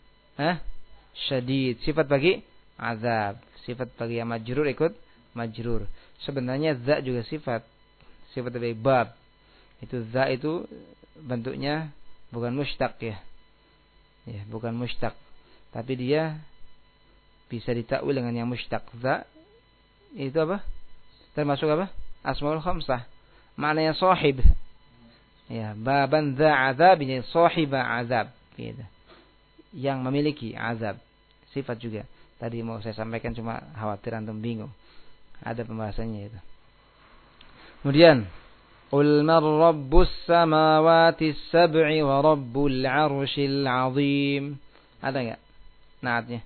A: Syadid. Sifat bagi azab. Sifat bagi yang majrur ikut majrur. Sebenarnya dza juga sifat. Sifat dari bab. Itu dza itu bentuknya bukan mushtaq ya. Ya, bukan mushtaq. Tapi dia bisa ditakwil dengan yang mushtaq. Dza itu apa? Termasuk apa? Asmaul khamsah. Maknanya sahib. Ya, baban dza azab ini sahiba azab. Gitu. Yang memiliki azab. Sifat juga. Tadi mau saya sampaikan cuma khawatir antum bingung. Ada pembahasannya itu. Kemudian, qul man rabbus samawati sab'i wa rabbul 'arsyil 'azim. Ada enggak naatnya?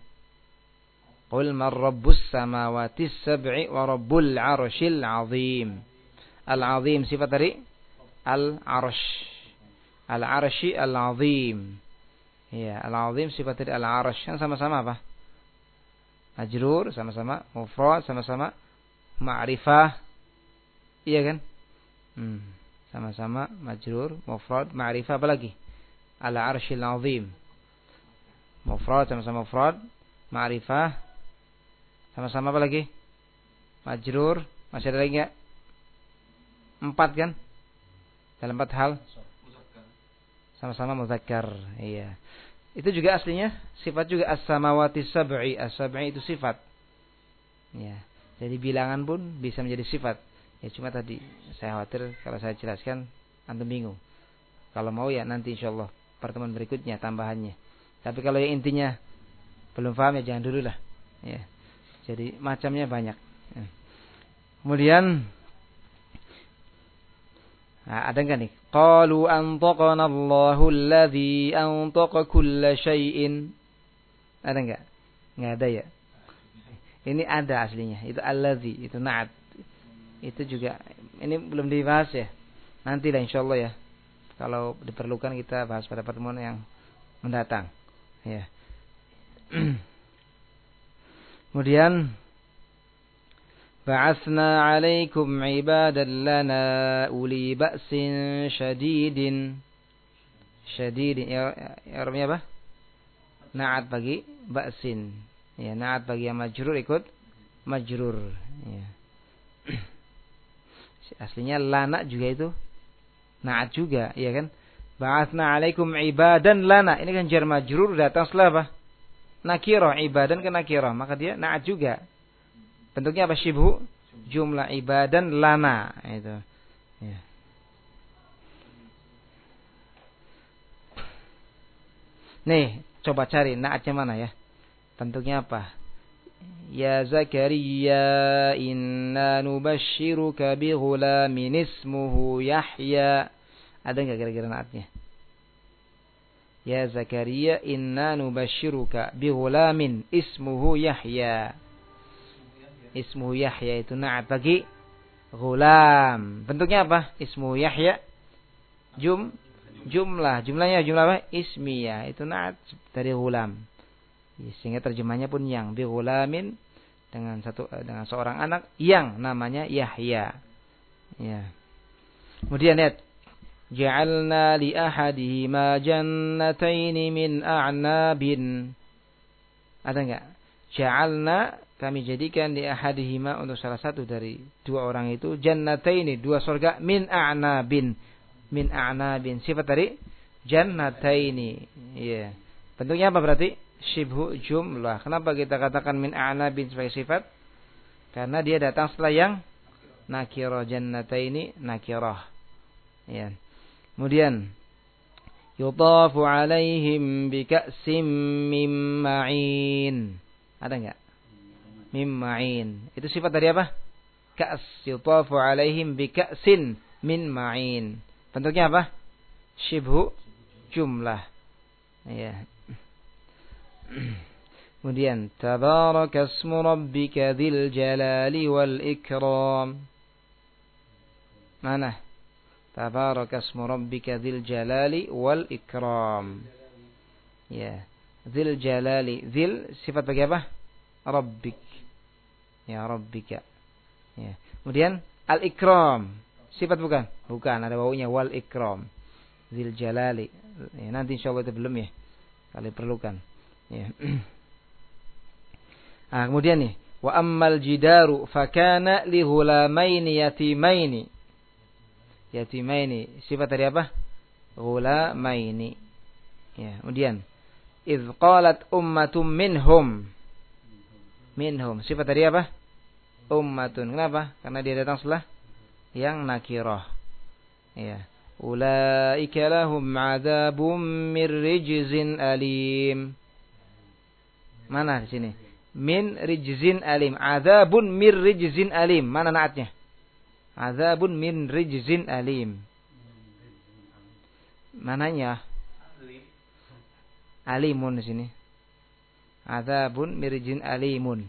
A: Qul man rabbus samawati sab'i wa rabbul 'arsyil 'azim. Al-'azim sifat dari al-'arsy. Al-'arsy al-'azim. Ya, al-'azim sifat dari al-'arsy. Yang sama-sama apa? Majrur, sama-sama mufrad, sama-sama ma'rifah. Iya kan? Sama-sama majrur, mufrad, ma'rifah, apa lagi? Al-'arsyil 'azim. Mufrad sama-sama mufrad, ma'rifah, sama-sama apa lagi? Majrur. Masih ada lagi enggak? 4 kan? Dalam 4 hal sama-sama muzakkar. Iya. Itu juga aslinya sifat juga as-samawati sab'i. As-sab'i itu sifat. Ya. Jadi bilangan pun bisa menjadi sifat. Ya cuma tadi saya khawatir kalau saya jelaskan antum bingung. Kalau mau ya nanti insyaallah pertemuan berikutnya tambahannya. Tapi kalau yang intinya belum paham ya jangan dulu lah. Ya. Jadi macamnya banyak. Ya. Kemudian ada enggak nih? Qalu antaqana Allahu alladzi antaqa kulla syai'in. Ada enggak? Enggak ada ya. Ini ada aslinya. Itu alladzi, itu na'at. Itu juga ini belum dibahas ya. Nanti lah insyaallah ya. Kalau diperlukan kita bahas pada pertemuan yang mendatang. Ya. Kemudian ba'atsna 'alaikum 'ibadan lana uli ba'sin syadidin. Syadidin ya artinya apa? Na'at bagi ba'sin. Ya, na'at bagi yang majrur ikut majrur. Ya. Aslinya lana juga itu na'at juga, ya kan? Ba'atsna 'alaikum 'ibadan lana. Ini kan jar majrur datang setelah apa? Nakirah, ibadan ke nakirah, maka dia na'at juga. Bentuknya apa? Syibhu jumlah ibadan lana itu. Ya. Nih, coba cari na'atnya mana ya? Bentuknya apa? Ya Zakaria inna nubashshiruka bi ghulamin ismuhu Yahya. Ada enggak kira-kira na'atnya? Ya Zakaria inna nubashshiruka bi ghulamin ismuhu Yahya. Ismuhu Yahya itu na'at bagi ghulam. Bentuknya apa? Ismuhu Yahya. Jumlah. Jumlahnya jumlah apa? Ismiyah. Itu na'at dari ghulam. Sehingga terjemahnya pun yang bi ghulamin dengan seorang anak yang namanya Yahya. Ya. Kemudian lihat ja'alna li ahadihima jannataini min a'nabin. Ada enggak? Ja'alna kami jadikan li ahadihima untuk salah satu dari dua orang itu jannataini dua surga min a'nabin. Min a'nabin sifat dari jannataini. Ya. Bentuknya apa berarti? Syibhu jumlah. Kenapa kita katakan min a'nabin sebagai sifat? Karena dia datang setelah yang nakirah jannataini nakirah. Ya. Kemudian yutafu alaihim bika'sim mim ma'in. Ada enggak? Mim ma'in. Itu sifat dari apa? Ka's. Yutafu alaihim bika'sin min ma'in. Bentuknya apa? Syibhu jumlah. Ya. Kemudian tabarakasmu rabbika dzil jalali wal ikram. Mana? Tabarakasmu rabbika dzil jalali wal ikram. Ya. Dzil jalali. Dzil sifat bagi apa? Rabbik. Ya, rabbika. Ya. Kemudian al ikram. Sifat bukan? Bukan, ada wawunya wal ikram. Dzil jalali. Ya, nanti insyaallah itu belum ya. Kalau perlukan. Ya. Nah, kemudian nih, wa ammal jidaru fakana li ghulamaini yatimaini. Yatimaini sifat dari apa? Ghulamaini. Ya, kemudian idz qalat ummatum minhum. Minhum sifat dari apa? Ummatun. Kenapa? Karena dia datang setelah yang nakirah. Ya. Ulaika lahum 'adzabun mir rijzin alim. Mana di sini? Min rijzin alim. 'Adzabun mir rijzin alim. Mana naatnya? Adzabun min rijzin alim. Mananya? Alimun di sini. Adzabun mir rijzin alimun.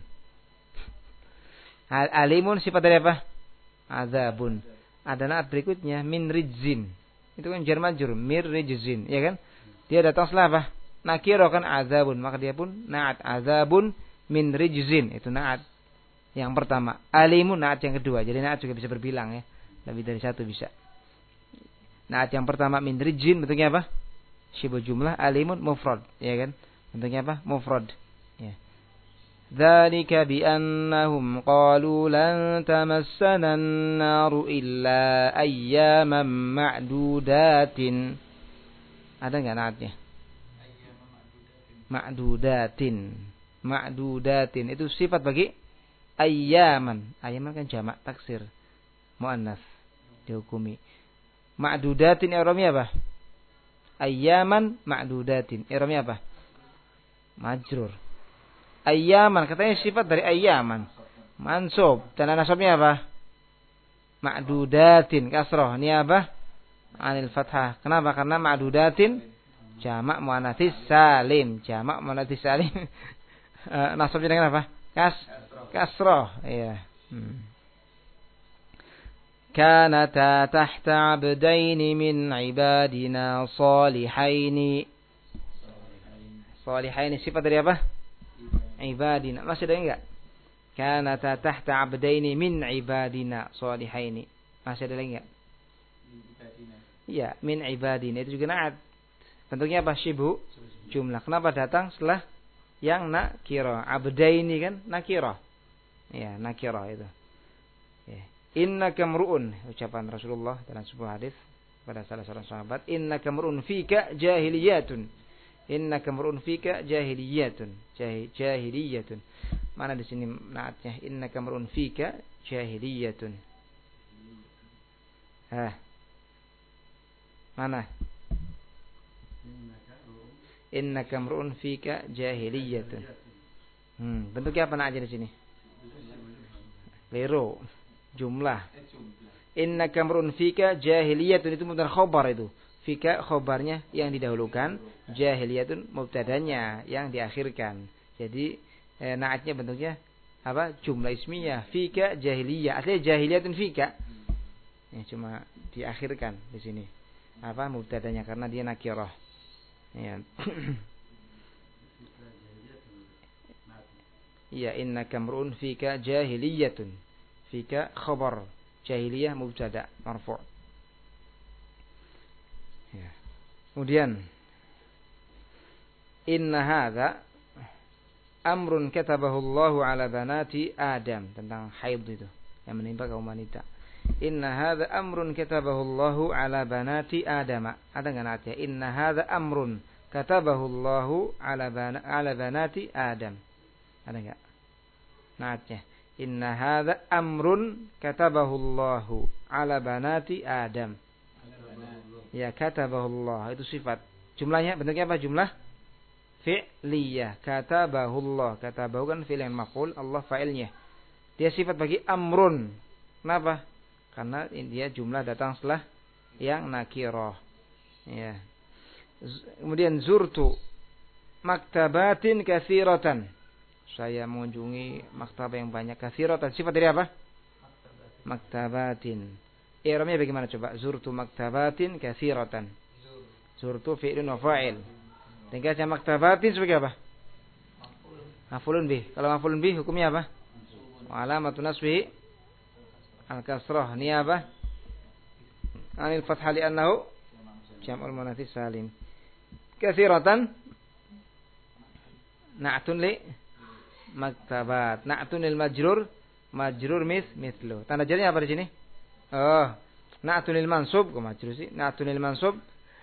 A: Alimun sifat dari apa? Adzabun. Ada naat berikutnya min rijzin. Itu kan jar majrur mir rijzin, ya kan? Dia datang setelah apa? Nakirah kan adzabun, maka dia pun naat adzabun min rijzin. Itu naat yang pertama. Alimun naat yang kedua. Jadi naat juga bisa berbilang ya. Lebih dari satu bisa. Naat yang pertama min rijzin bentuknya apa? Syibhu jumlah. Alimun mufrad, ya kan? Bentuknya apa? Mufrad. Ya. Dzalika bi annahum qalu lan tamassana an-naru illa ayyaman ma'dudatin. Ada enggak naatnya? Ma'dudatin. Ma'dudatin itu sifat bagi ayyaman. Ayyaman kan jamak taksir muannas dihukumi. Ma'dudatin i'rabnya apa? Ayyaman ma'dudatin. I'rabnya apa? Majrur. Ayyaman katanya sifat dari ayyaman. Mansub. Tanda nasabnya apa? Ma'dudatin kasroh. Ini apa? Anil fathah. Kenapa? Karena ma'dudatin jamak muannatsis salim. Jamak muannatsis salim. Nasabnya dengan apa? Kasroh. Iya. Kanata tahta abdaini min ibadina salihaini. Salihaini sifat dari apa? Ibadina. Masih ada enggak? Kanata tahta abdaini min ibadina salihaini. Masih ada lagi enggak? Iya, min ibadina itu juga na'at. Bentuknya apa? Syibhu jumlah. Kenapa datang setelah yang nakirah? Abdaini kan nakirah. Iya, nakirah itu. Ya. Innaka mru'un, ucapan Rasulullah dalam sebuah hadis pada salah seorang sahabat, innaka mru'un fika jahiliyatun. Innaka mru'un fika jahiliyatun. Jahiliyatun. Mana di sini naatnya? Innaka mru'un fika jahiliyatun. Mana? Innaka mru'un fika jahiliyatun. Bentuknya apa aja di sini? Lero. Jumlah. Innaka mru'un fika jahiliyatun itu mubtada khobar itu. Fika khobarnya yang didahulukan, jahiliyatun mubtadanya yang diakhirkan. Jadi naatnya bentuknya apa? Jumlah ismiyah. Fika jahiliyah. Aslinya jahiliyatun fika. Ya, cuma diakhirkan di sini. Apa mubtadanya karena dia nakirah. Ya. Ya innaka mru'un fika jahiliyatun. Fika khabar jahiliyah mubtada marfu'. Ya. Kemudian inna hadza amrun katabahu Allahu ala banati Adam, tentang haid itu yang menimpa kaum wanita. Inna hadza amrun katabahu Allahu ala banati Adam. Ada enggak naatnya? Inna hadza amrun katabahu Allahu ala banati Adam. Ada enggak naatnya? Inna hadza amrun katabahu Allahu ala banati Adam. Ya, katabahu Allah itu sifat. Jumlahnya bentuknya apa? Jumlah fi'liyah. Katabahu Allah. Katabahu kan fi'il yang maf'ul, Allah fa'ilnya. Dia sifat bagi amrun. Kenapa? Karena dia jumlah datang setelah yang nakirah. Ya. Kemudian zurtu maktabatin katsiratan. Saya mengunjungi maktabah yang banyak. Katsiratan sifat dari apa? Maktabatin. I'rabnya bagaimana coba? Zurtu maktabatin katsiratan. Zurtu fi'lun wa fa'il. Tingkatnya maktabatin sebagai apa? Maf'ulun bih. Kalau maf'ulun bih hukumnya apa? Alamatun nasbihi al-kasrah. Niyabah anil fathah li'annahu jam'ul muannats salim. Katsiratan na'tun li maktabat. Na'tun lil majrur mithlu. Tanda jarnya apa di sini? Oh, na'tun lil mansub. Kok majrur sih? Na'tun lil mansub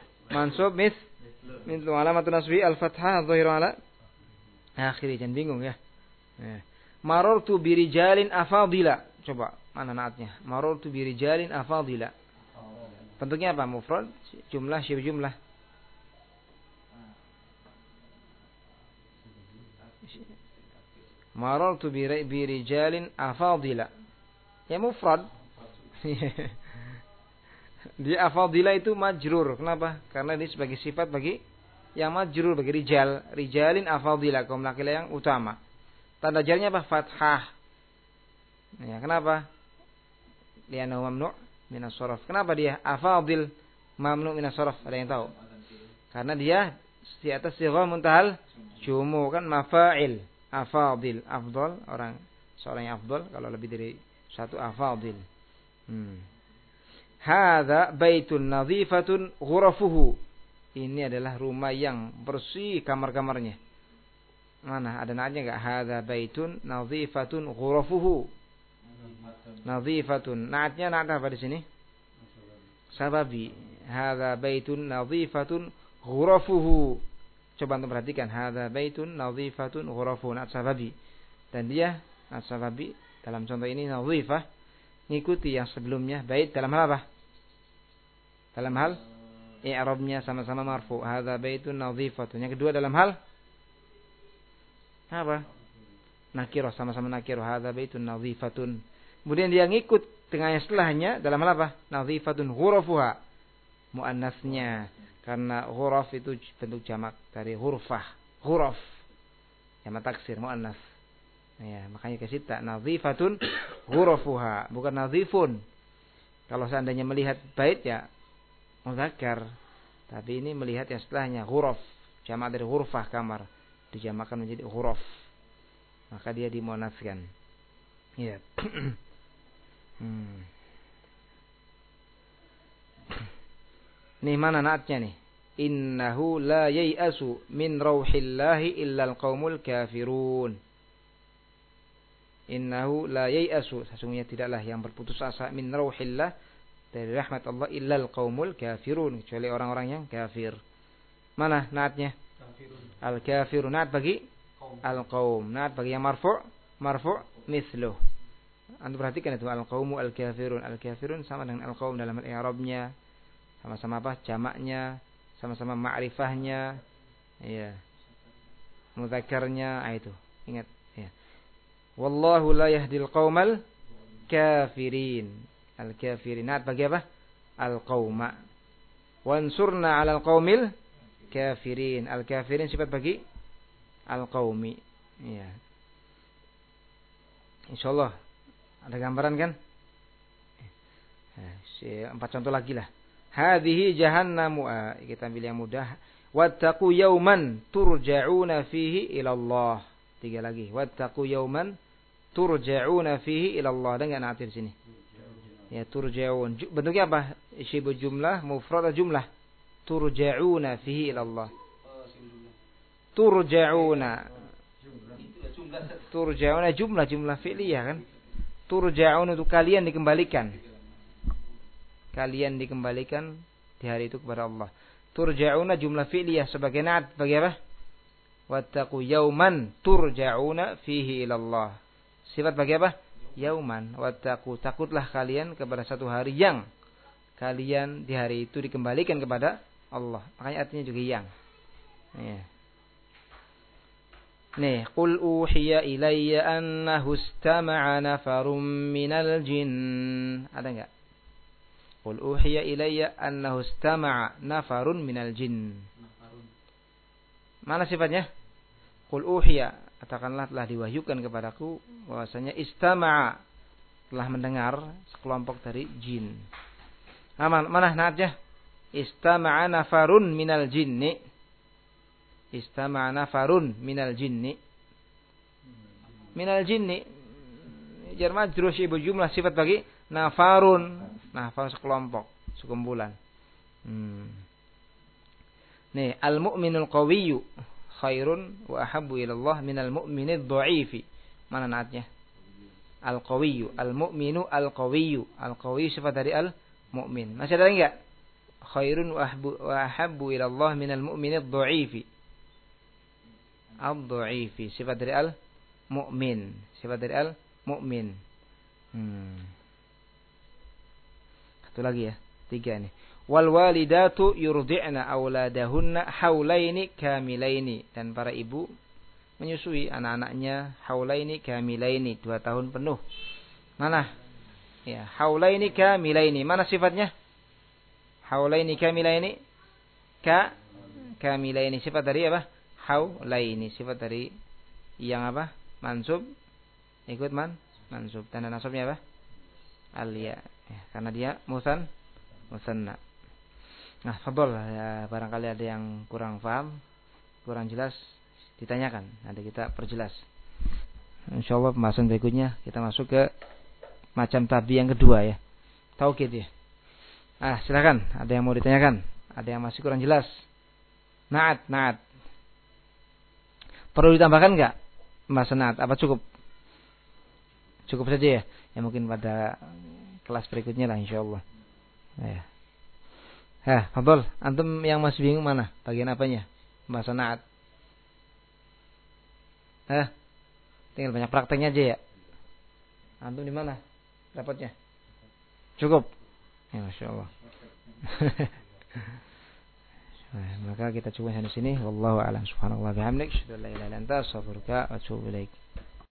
A: mithlu alamatun nasbi al-fathah adh-dhahiru ala akhiri. Jangan bingung ya. Marartu bi rijalin afadila. Coba mana naatnya? Marartu bi rijalin afadila. Bentuknya apa? Mufrad, jumlah, syibh jumlah. Marartu bi rijalin afadila. Ya mufrad. Di afadila itu majrur. Kenapa? Karena ini sebagai sifat bagi yang majrur, bagi rijal. Rijalin afadila, kaum laki-laki yang utama. Tanda jarnya apa? Fathah. Ya, kenapa? Li'annahu mamnu' min as-sarf. Kenapa dia afadil mamnu' min as-sarf? Ada yang tahu? Karena dia di atas sighah muntahal jumu, kan mafa'il. Afadil, afdal, seorang yang afdal kalau lebih dari satu afadil. Hadza baitun nadhifatun ghurafuhu. Ini adalah rumah yang bersih kamar-kamarnya. Mana ada naatnya enggak? Hadza baitun nadhifatun ghurafuhu. Nadhifatun. Naatnya naat apa di sini? Sababi. Hadza baitun nadhifatun ghurafuhu. Coba untuk perhatikan, hadza baitun nadhifatun ghurafuhu, naat sababi. Dan dia naat sababi dalam contoh ini nadhifah ngikuti yang sebelumnya bait dalam hal apa? Dalam hal i'rabnya sama-sama marfu. Hadza baitun nadhifatun. Yang kedua dalam hal Apa? Nakirah, sama-sama nakirah. Hadza baitun nadhifatun. Kemudian dia ngikut dengan yang setelahnya dalam hal apa? Nadhifatun ghurafuha. Muannasnya. Karena ghuraf itu bentuk jamak dari hurfah. Ghuraf. Jamak taksir muannas. Ya, makanya kesita nadhifatun ghurafuha, bukan nadhifun. Kalau seandainya melihat bait ya muzakkar. Tapi ini melihat yang setelahnya ghuraf. Jamak dari hurfah kamar. Dijamakkan menjadi ghuraf. Maka dia dimuannaskan. Ya. Nih mana naatnya nih? Innahu la yai'asu min rauhillahi illa al-qaumul kafirun. Innahu la yai'asu, sesungguhnya tidaklah yang berputus asa min rauhillah, dari rahmat Allah, illa al-qaumul kafirun, kecuali orang-orang yang kafir. Mana naatnya? Al-kafirun. Naat bagi al-qaum. Naat bagi yang marfu' misluh. Anda perhatikan itu al-qaumu al-kafirun. Al-kafirun sama dengan al-qaum dalam i'rabnya. Sama-sama apa? Jamaknya, sama-sama ma'rifahnya. Iya. Mudzakarnya, itu. Ingat, ya. Wallahu la yahdil qaumal kafirin. Al-kafirin. Naat bagi apa? Al-qauma. Wansurna 'alal qaumil kafirin. Al-kafirin sifat bagi al-qaumi. Iya. Insyaallah ada gambaran kan? 4 contoh lagi lah. Hadhihi jahannamu. Kita ambil yang mudah. Wattaqu yawman turja'una fihi ila Allah. 3 lagi. Wattaqu yawman turja'una fihi ila Allah. Dengan atir sini. Ya, turja'un. Bentuknya apa? Syibu jumlah, mufrad jumlah. Turja'una fihi ila Allah. Turja'una. Turja'una jumlah fi'liyah kan? Turja'un itu kalian dikembalikan. Kalian dikembalikan di hari itu kepada Allah. Turja'una jumlah fi'liyah sebagai naat bagi apa? Wattaqu yauman turja'una fihi ila Allah. Sifat bagi apa? Yauman. Wattaqu, takutlah kalian kepada satu hari yang kalian di hari itu dikembalikan kepada Allah. Makanya artinya juga yang. Ya. Nih, qul uhiya ilayya annahu istama'a nafarum minal jin. Ada enggak? Qul uhiya ilayya annahu istama'a nafarun minal jin. Mana sifatnya? Qul uhiya, katakanlah telah diwahyukan kepadaku bahwasanya istama'a, telah mendengar sekelompok dari jin. Mana naatnya? Istama'a nafarun minal jinni. Istama'a nafarun minal jinni. Minal jinni jar majrur syibu jumlah sifat bagi nafarun. Nafar sekelompok, sekumpulan. Nih, al-mu'minul qawiyyu khairun wa ahabbu ila Allah minal mu'minid dha'ifi. Mana naatnya? Al-qawiyyu, al-mu'minu al-qawiyyu. Al-qawiyyu sifat dari al-mu'min. Masih ada enggak? Khairun wa ahabbu ila Allah minal mu'minid dha'ifi. Al-dha'ifi sifat dari al-mu'min. Sifat dari al-mu'min. Satu lagi ya, 3 nih. Wal walidatu yurdi'na auladahunna haulaini kamilaini, dan para ibu menyusui anak-anaknya haulaini kamilaini, 2 tahun penuh. Mana? Ya, haulaini kamilaini. Mana sifatnya? Haulaini kamilaini. Kamilaini sifat dari apa? Haulaini sifat dari yang apa? Mansub. Ikut mansub. Tanda nasabnya apa? Al-ya. Ya, karena dia musanna. Nah, fadhol ya, barangkali ada yang kurang paham, kurang jelas, ditanyakan, nanti kita perjelas. Insyaallah pembahasan berikutnya kita masuk ke macam tabi yang kedua ya. Taukid ya. Silakan, ada yang mau ditanyakan? Ada yang masih kurang jelas? Naat. Perlu ditambahkan enggak? Pembahasan naat apa cukup? Cukup saja ya. Ya mungkin pada kelas berikutnya lah insyaallah. Ya. Fadhol, antum yang masih bingung mana? Bagian apanya? Pembahasan naat. Tinggal banyak prakteknya aja ya. Antum di mana? Dapatnya? Cukup. Ya masyaallah. Nah, maka kita coba sampai sini. Wallahu a'lam. Subhanallah bihamdik. Asyhadu an la ilaha illa anta astaghfiruka wa atubu ilaik.